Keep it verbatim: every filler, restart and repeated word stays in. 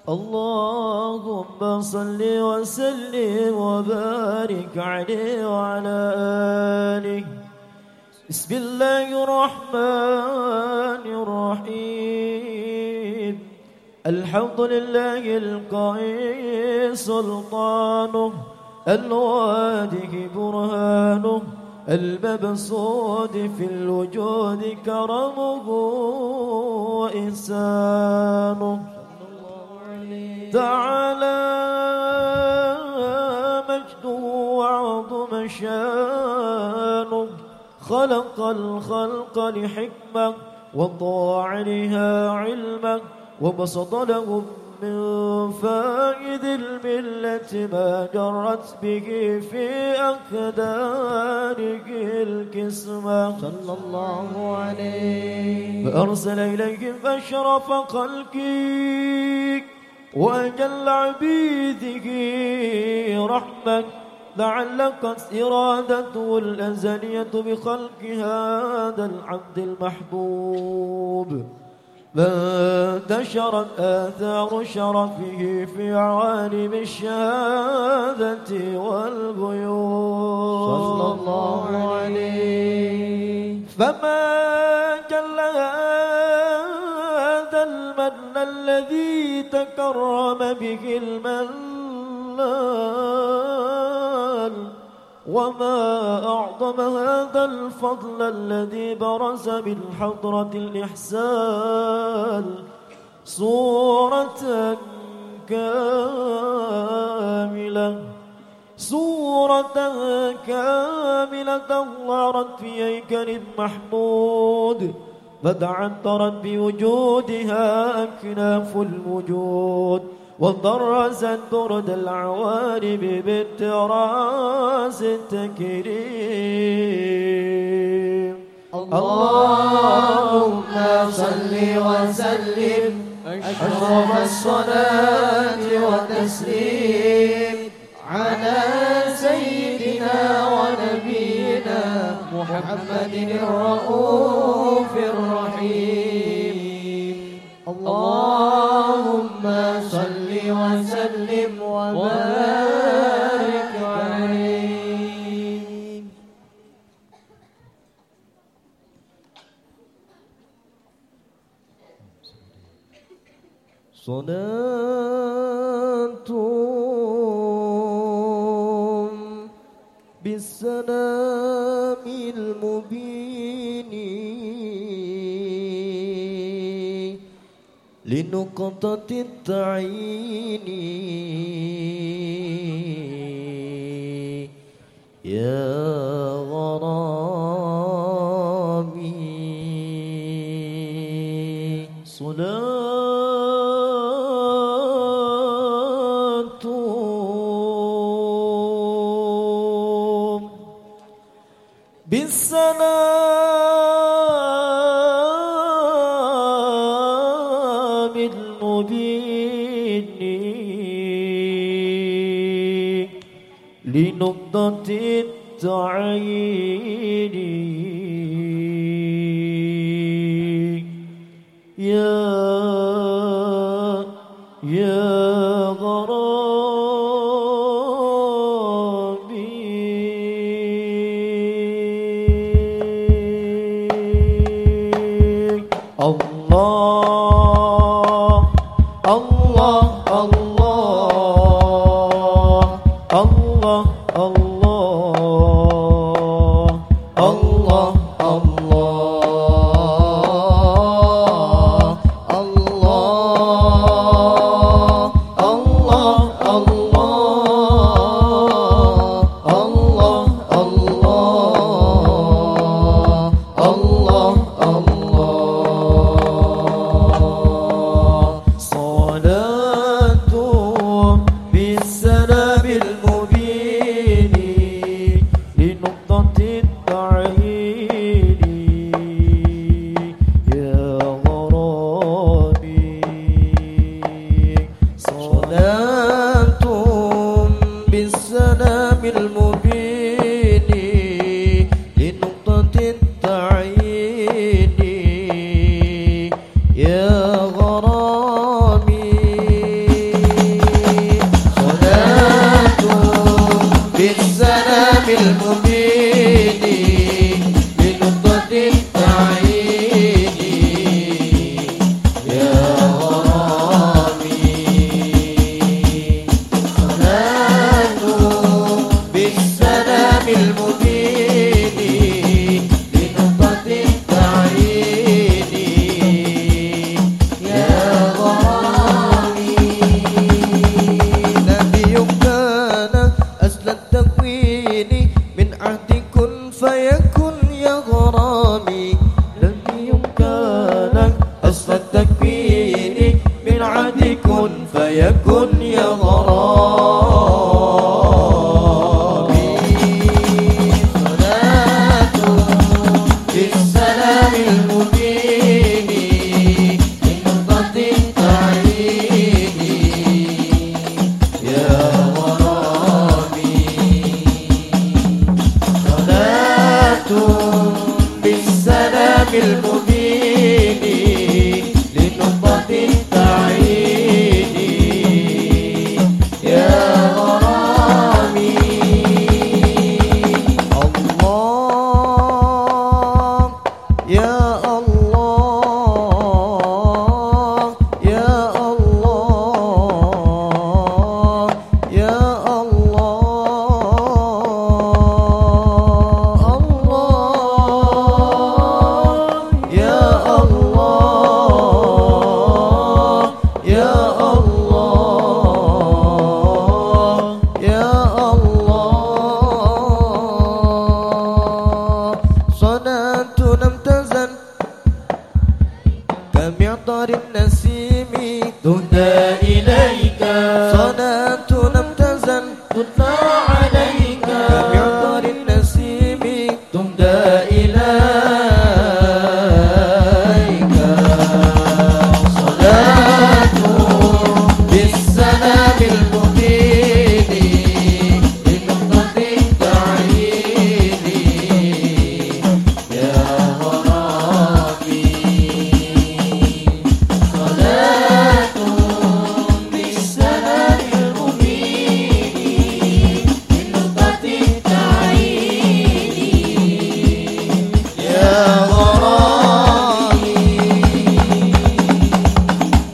اللهم صل وسلم وبارك عليه وعلى آله. بسم الله الرحمن الرحيم. الحمد لله القائم سلطانه، الواضح برهانه، المبسوط في الوجود كرمه وإحسانه. تعالى مجده وعظم شانه، خلق الخلق لحكمة وطاع لها علمه، وبسط لهم من فائد الملة ما جرت به في أقداره الكسمة صلى الله عليه. فأرسل إليهم أشرف خلقه وأجل عبيده رحمة، لعلقت إرادته الأزلية بخلق هذا العبد المحبوب، فانتشرت آثار شرفه في عوالم الشهادة والغيوب صلى الله عليه. فما جل هذا المن الذي تكرم به المنان، وما أعظم هذا الفضل الذي برز من حضرة الإحسان صورة كاملة، صورة كاملة ظهرت في هيكل محمود، فتعطرت بوجودها أكناف الوجود، وضرزت برد العوالم بالتراس التكريم. اللهم صل وسلم أشرف الصلاة والتسليم على سيدنا ونبينا محمد الرؤوف الرحيم. اللهم صل وسلم وبارك عليه. صلاة بالسلام المبين لنقطة التعيين يا غرامي. صلاة بالسلام المبين لنقطة التعيين يا يا الله الله الله الله الله الله صلاة كن فيكن يا غرامي. صلاة بالسلام المبين لنقطة التعيين يا غرامي. صلاة بالسلام المبين لنقطة التعيين يا غرامي. الله يا الله يا الله يا الله الله يا الله يا الله